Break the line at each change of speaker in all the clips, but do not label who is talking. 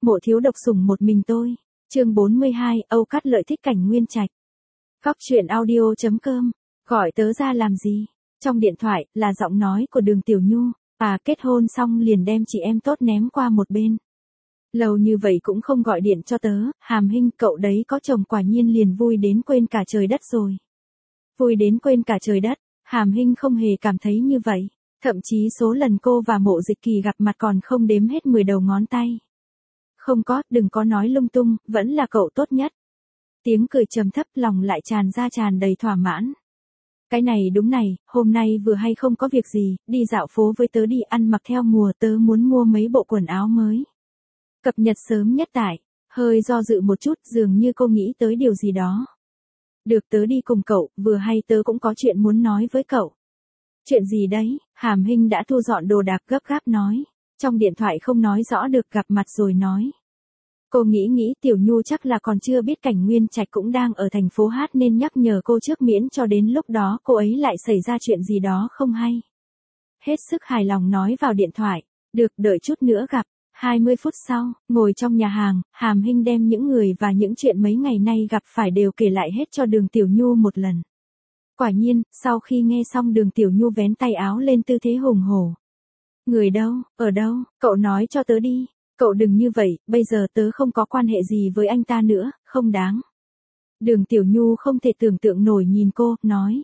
Mộ thiếu độc sủng một mình tôi. Chương 42, Âu Cát Lợi thích Cảnh Nguyên Trạch. Góc truyện audio.com. Gọi tớ ra làm gì? Trong điện thoại là giọng nói của Đường Tiểu Nhu. Kết hôn xong liền đem chị em tốt ném qua một bên. Lâu như vậy cũng không gọi điện cho tớ. Hàm Hinh, cậu đấy có chồng quả nhiên liền vui đến quên cả trời đất rồi. Vui đến quên cả trời đất. Hàm Hinh không hề cảm thấy như vậy. Thậm chí số lần cô và Mộ Dịch Kỳ gặp mặt còn không đếm hết 10 đầu ngón tay. Không có, đừng có nói lung tung, vẫn là cậu tốt nhất. Tiếng cười trầm thấp, lòng lại tràn đầy thỏa mãn. Cái này đúng này, hôm nay vừa hay không có việc gì, đi dạo phố với tớ đi, ăn mặc theo mùa, tớ muốn mua mấy bộ quần áo mới. Cập nhật sớm nhất tại. Hơi do dự một chút, dường như cô nghĩ tới điều gì đó. Được, tớ đi cùng cậu, vừa hay tớ cũng có chuyện muốn nói với cậu. Chuyện gì đấy? Hàm Hinh đã thu dọn đồ đạc gấp gáp nói. Trong điện thoại không nói rõ được, gặp mặt rồi nói. Cô nghĩ Tiểu Nhu chắc là còn chưa biết Cảnh Nguyên Trạch cũng đang ở thành phố Hát nên nhắc nhở cô trước miễn cho đến lúc đó cô ấy lại xảy ra chuyện gì đó không hay. Hết sức hài lòng nói vào điện thoại. Được, đợi chút nữa gặp. 20 phút sau, ngồi trong nhà hàng, Hàm Hinh đem những người và những chuyện mấy ngày nay gặp phải đều kể lại hết cho Đường Tiểu Nhu một lần. Quả nhiên, sau khi nghe xong Đường Tiểu Nhu vén tay áo lên tư thế hùng hổ. Người đâu, ở đâu, cậu nói cho tớ đi. Cậu đừng như vậy, bây giờ tớ không có quan hệ gì với anh ta nữa, không đáng. Đường Tiểu Nhu không thể tưởng tượng nổi nhìn cô, nói.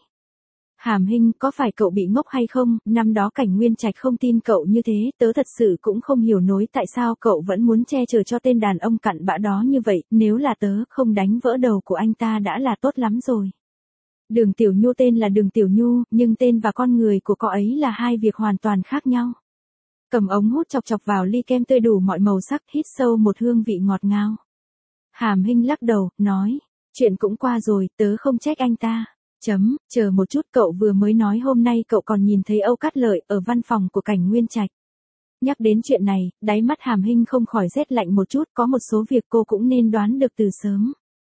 Hàm Hinh, có phải cậu bị ngốc hay không, năm đó Cảnh Nguyên Trạch không tin cậu như thế, tớ thật sự cũng không hiểu nổi tại sao cậu vẫn muốn che chở cho tên đàn ông cặn bã đó như vậy, nếu là tớ không đánh vỡ đầu của anh ta đã là tốt lắm rồi. Đường Tiểu Nhu tên là Đường Tiểu Nhu, nhưng tên và con người của cô ấy là hai việc hoàn toàn khác nhau. Cầm ống hút chọc vào ly kem tươi đủ mọi màu sắc, hít sâu một hương vị ngọt ngào. Hàm Hinh lắc đầu, nói, chuyện cũng qua rồi, tớ không trách anh ta. Chờ một chút, cậu vừa mới nói hôm nay cậu còn nhìn thấy Âu Cát Lợi ở văn phòng của Cảnh Nguyên Trạch. Nhắc đến chuyện này, đáy mắt Hàm Hinh không khỏi rét lạnh một chút, có một số việc cô cũng nên đoán được từ sớm.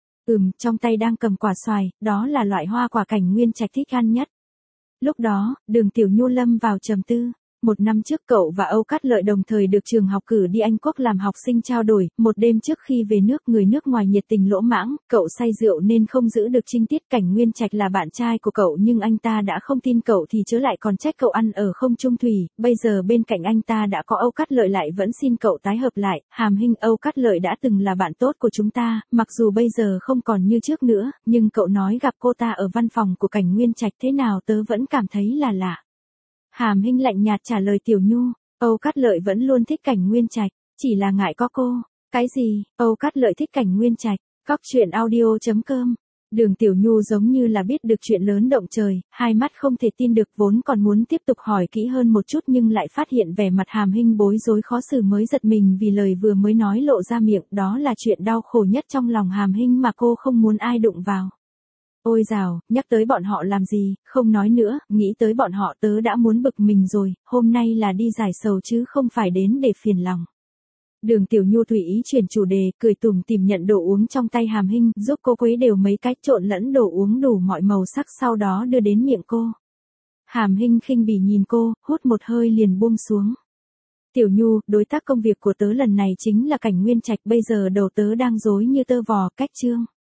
Trong tay đang cầm quả xoài, đó là loại hoa quả Cảnh Nguyên Trạch thích ăn nhất. Lúc đó, Đường Tiểu Nhu lâm vào trầm tư. Một năm trước cậu và Âu Cát Lợi đồng thời được trường học cử đi Anh Quốc làm học sinh trao đổi, một đêm trước khi về nước người nước ngoài nhiệt tình lỗ mãng, cậu say rượu nên không giữ được trinh tiết. Cảnh Nguyên Trạch là bạn trai của cậu nhưng anh ta đã không tin cậu thì chớ lại còn trách cậu ăn ở không chung thủy, bây giờ bên cạnh anh ta đã có Âu Cát Lợi lại vẫn xin cậu tái hợp lại. Hàm Hinh, Âu Cát Lợi đã từng là bạn tốt của chúng ta, mặc dù bây giờ không còn như trước nữa, nhưng cậu nói gặp cô ta ở văn phòng của Cảnh Nguyên Trạch thế nào tớ vẫn cảm thấy là lạ. Hàm Hinh lạnh nhạt trả lời Tiểu Nhu, Âu Cát Lợi vẫn luôn thích Cảnh Nguyên Trạch, chỉ là ngại có cô. Cái gì? Âu Cát Lợi thích Cảnh Nguyên Trạch? Góc truyện audio.com. Đường Tiểu Nhu giống như là biết được chuyện lớn động trời, hai mắt không thể tin được, vốn còn muốn tiếp tục hỏi kỹ hơn một chút nhưng lại phát hiện vẻ mặt Hàm Hinh bối rối khó xử mới giật mình vì lời vừa mới nói lộ ra miệng, đó là chuyện đau khổ nhất trong lòng Hàm Hinh mà cô không muốn ai đụng vào. Ôi dào, nhắc tới bọn họ làm gì, không nói nữa, nghĩ tới bọn họ tớ đã muốn bực mình rồi, hôm nay là đi giải sầu chứ không phải đến để phiền lòng. Đường Tiểu Nhu tùy ý chuyển chủ đề, cười tủm tỉm nhận đồ uống trong tay Hàm Hinh, giúp cô khuấy đều mấy cách trộn lẫn đồ uống đủ mọi màu sắc sau đó đưa đến miệng cô. Hàm Hinh khinh bỉ nhìn cô, hút một hơi liền buông xuống. Tiểu Nhu, đối tác công việc của tớ lần này chính là Cảnh Nguyên Trạch, bây giờ đầu tớ đang rối như tơ vò, cách chương.